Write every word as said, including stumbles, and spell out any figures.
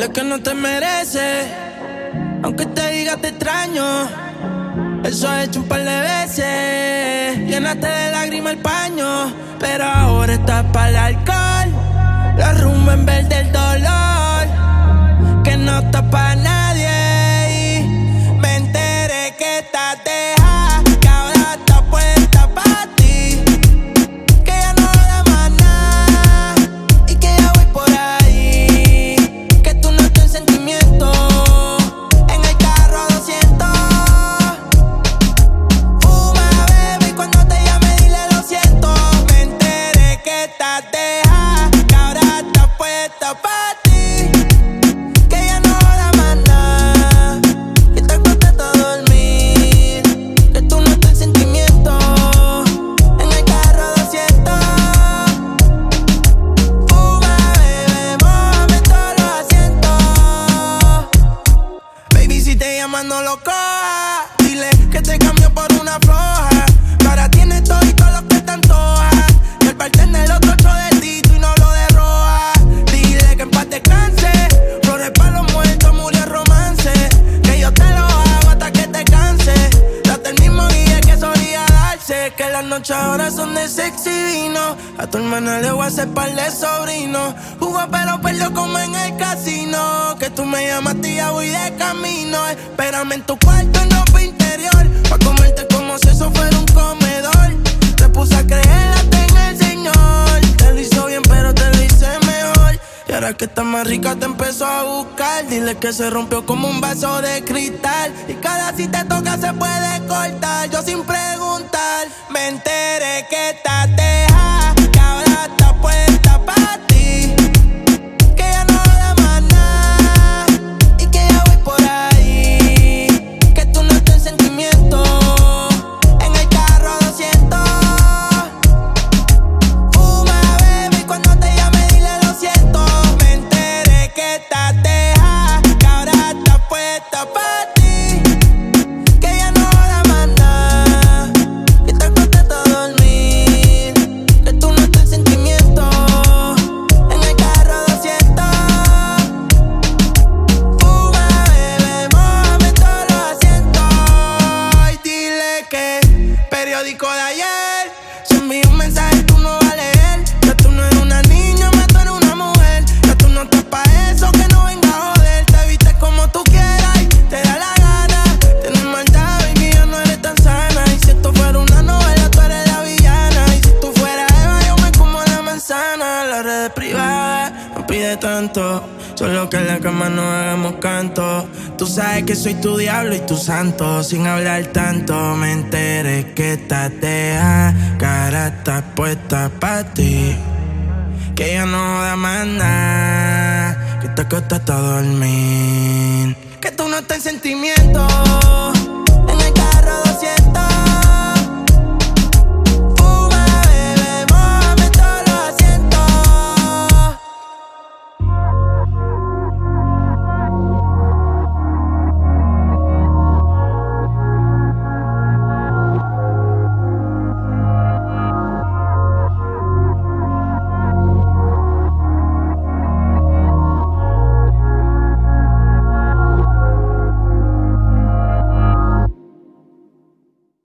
Dile que no te merece, aunque te diga te extraño. Eso he hecho un par de veces. Llenaste de lágrimas el paño, pero ahora estás para el alcohol. La rumba en vez del dolor, que no está para nadie. Y me enteré que estás dejada, que ahora está puesta para ti, que ya no da más nada y que ya voy por ahí. Que tú no estás en sentimiento, en el carro a doscientos. Fuma, baby, cuando te llame dile lo siento. Me enteré que estás dejada, que ahora está puesta para ti, que ya no da más nada, que te acuestas a dormir, que tú no estás en sentimiento, en el carro doscientos. Fuma, bebé, mójame todos los asientos. Baby, si te llaman no lo cojas, dile que te cambio por una floja, que ahora tienes todo y todo lo que te antoja, y el bartender otro ocho de Tito y no lo de Roja. Dile que en paz descanse, flores para los muertos, murió el romance, que yo te lo hago hasta que te canse. Date el mismo guía que solía darse, que las noches ahora son de sexy vino. A tu hermana le voy a hacer par de sobrinos, jugó pero perdió como en el casino. Que tú me llamaste y ya voy de camino. Espérame en tu cuarto en ropa interior, pa' comerte como si eso fuera un comedor. Te puse a creer hasta en el Señor, te lo hizo bien pero te lo hice mejor. Y ahora que está más rica te empezó a buscar, dile que se rompió como un vaso de cristal, y cada si te toca se puede cortar. Yo sin preguntar me enteré que estás dejada, que ahora está puesta para ti, que ya no da más nada y que ya voy por ahí. Que tú no estás en sentimiento, en el carro a doscientos. Fuma, baby, cuando te llame dile lo siento. Me enteré que estás dejada, que ahora está puesta para ti, que ya no da más nada, que te acuestas a dormir, que tú no estás en sentimiento, en el carro a doscientos. Fuma, bebé, mójame todos los asientos. Y dile que periódico de ayer, si envío un mensaje tú no vas a leer. Ya tú no eres una niña, más tú eres una mujer. Ya tú no estás pa' eso, que no venga a joder. Te vistes como tú quieras y te da la gana. Tienes maldad, baby, ya no eres tan sana. Y si esto fuera una novela, tú eres la villana. Y si tú fueras Eva, yo me como la manzana. Las redes privadas no pide tanto, solo que en la cama no hagamos canto. Tú sabes que soy tu diablo y tu santo, sin hablar tanto. Me enteré que estás dejada, que ahora estás puesta pa' ti, que ya no da más nada, que te acuestas a dormir, que tú no estás en sentimiento.